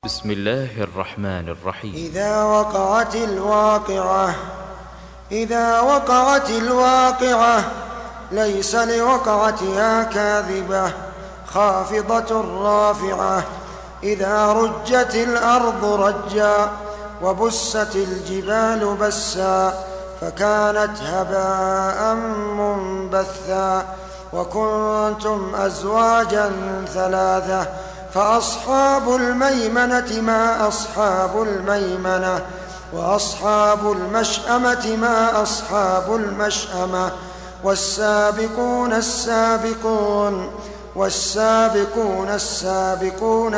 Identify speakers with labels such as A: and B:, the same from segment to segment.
A: بسم الله الرحمن الرحيم.
B: إذا وقعت الواقعة ليس لوقعتها كاذبة خافضة رافعة. إذا رجت الأرض رجا وبست الجبال بسا فكانت هباء منبثا. وكنتم أزواجا ثلاثة فأصحاب الميمنة ما أصحاب الميمنة وأصحاب المشأمة ما أصحاب المشأمة. والسابقون السابقون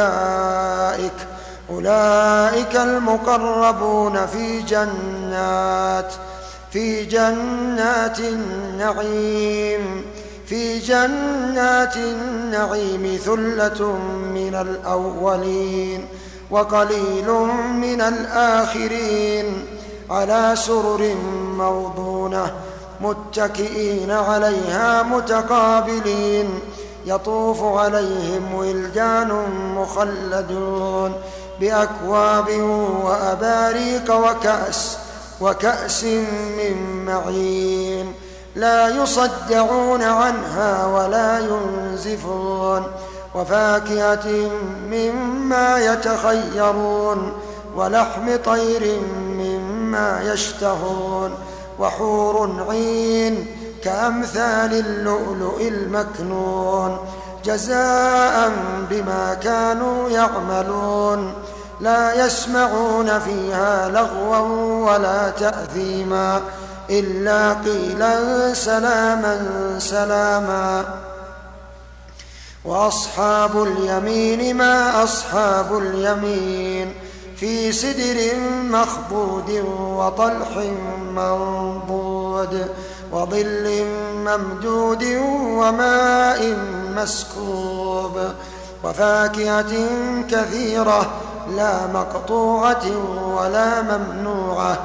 B: أولئك المقربون في جنات النعيم ثلة من الأولين وقليل من الآخرين. على سرر موضونة متكئين عليها متقابلين. يطوف عليهم ولدان مخلدون بأكواب وأباريق وكأس من معين. لا يصدعون عنها ولا ينزفون. وفاكهة مما يتخيرون ولحم طير مما يشتهون. وحور عين كأمثال اللؤلؤ المكنون جزاء بما كانوا يعملون. لا يسمعون فيها لغوا ولا تأثيما إلا قيلا سلاما سلاما. وأصحاب اليمين ما أصحاب اليمين في سدر مخضود وطلح منضود وظل ممدود وماء مسكوب. وفاكهة كثيرة لا مقطوعة ولا ممنوعة.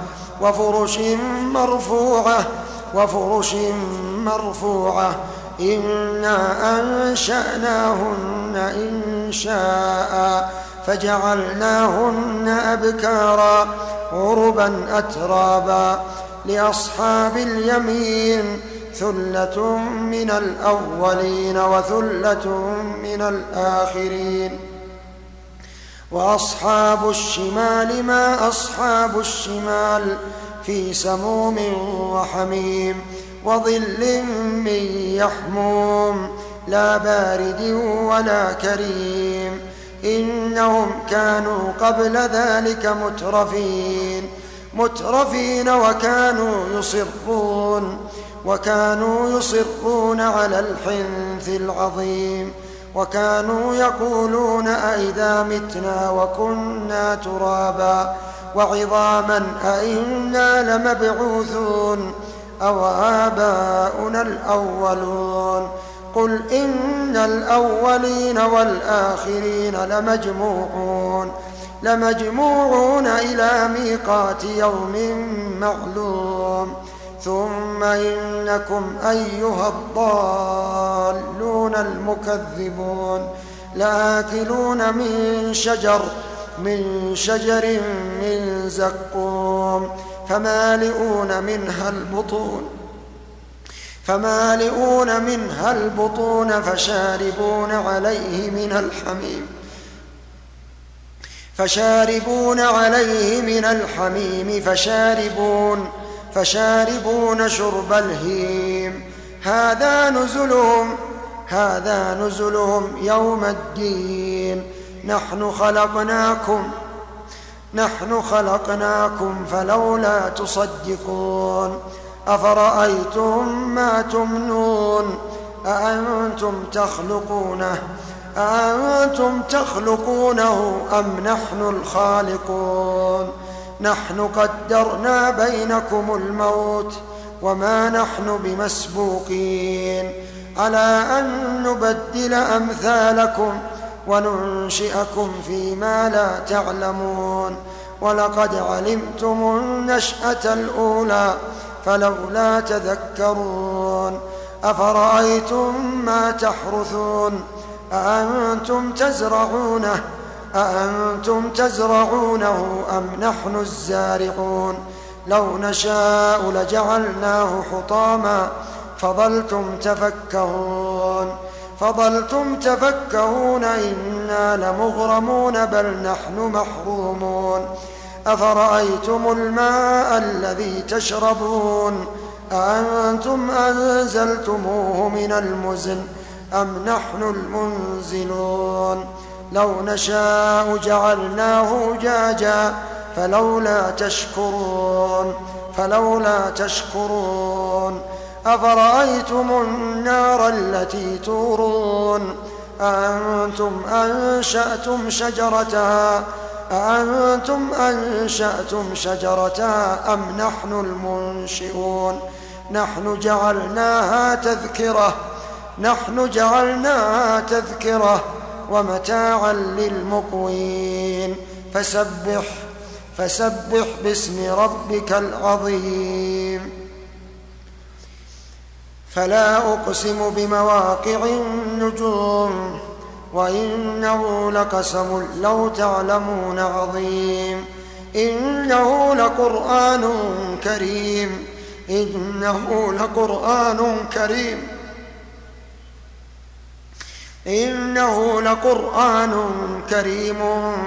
B: وفرش مرفوعة. إنا أنشأناهن إنشاء فجعلناهن أبكارا عربا أترابا. لأصحاب اليمين ثلة من الأولين وثلة من الآخرين. وأصحاب الشمال ما أصحاب الشمال في سموم وحميم وظل من يحموم لا بارد ولا كريم. إنهم كانوا قبل ذلك مترفين وكانوا يصرون على الحنث العظيم. وكانوا يقولون أئذا متنا وكنا ترابا وعظاما أئنا لمبعوثون أو آباؤنا الأولون. قل إن الأولين والآخرين لمجموعون إلى ميقات يوم معلوم. ثم إنكم أيها الضالون المكذبون لآكلون من شجر من زقوم فمالئون منها البطون فشاربون عليه من الحميم فشاربون شرب الهيم. هذا نزلهم يوم الدين. نحن خلقناكم فلولا تصدقون. أفرأيتم ما تمنون أأنتم تخلقونه أم نحن الخالقون. نحن قدرنا بينكم الموت وما نحن بمسبوقين على أن نبدل أمثالكم وننشئكم فيما لا تعلمون. ولقد علمتم النشأة الأولى فلولا تذكرون. أفرأيتم ما تحرثون أأنتم تزرعونه أأنتم تزرعونه أم نحن الزارعون لو نشاء لجعلناه حطاما فظلتم تفكهون إنا لمغرمون بل نحن محرومون أفرأيتم الماء الذي تشربون أأنتم أنزلتموه من المزن أم نحن المنزلون لو نشاء جعلناه أجاجا فلولا تشكرون أفرأيتم النار التي تورون أأنتم أنشأتم شجرتها أم نحن المنشئون نحن جعلناها تذكرة ومتاعا للمقوين فسبح باسم ربك العظيم فلا أقسم بمواقع النجوم وإنه لقسم لو تعلمون عظيم إنه لقرآن كريم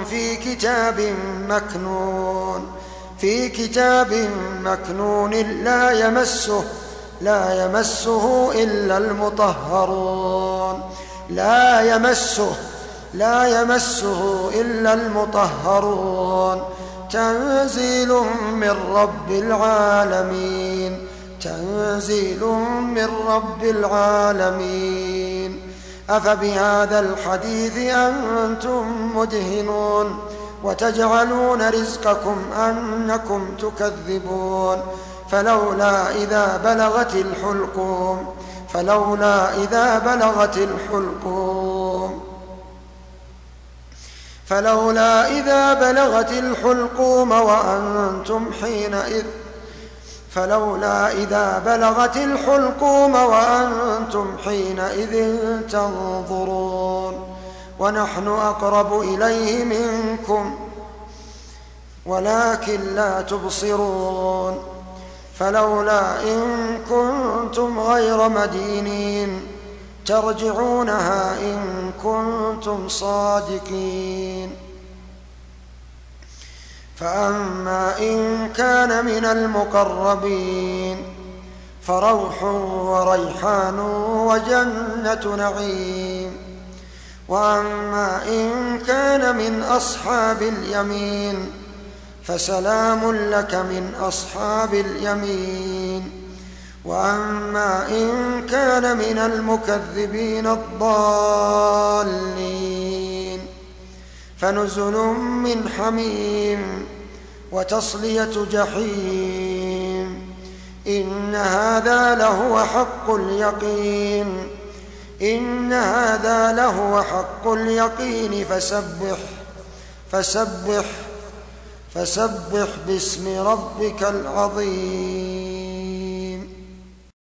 B: في كتاب مكنون لا يمسه إلا المطهرون تنزيل من رب العالمين أفبهذا الحديث أنتم مدهنون وتجعلون رزقكم أنكم تكذبون فلولا إذا بلغت الحلقوم وأنتم حينئذ تنظرون ونحن أقرب إليه منكم ولكن لا تبصرون فلولا إن كنتم غير مدينين ترجعونها إن كنتم صادقين فأما إن كان من المقربين فروح وريحان وجنة نعيم وأما إن كان من أصحاب اليمين فسلام لك من أصحاب اليمين وأما إن كان من المكذبين الضالين فنزل من حميم وتصلية جحيم إن هذا لهو حق اليقين فسبح باسم ربك العظيم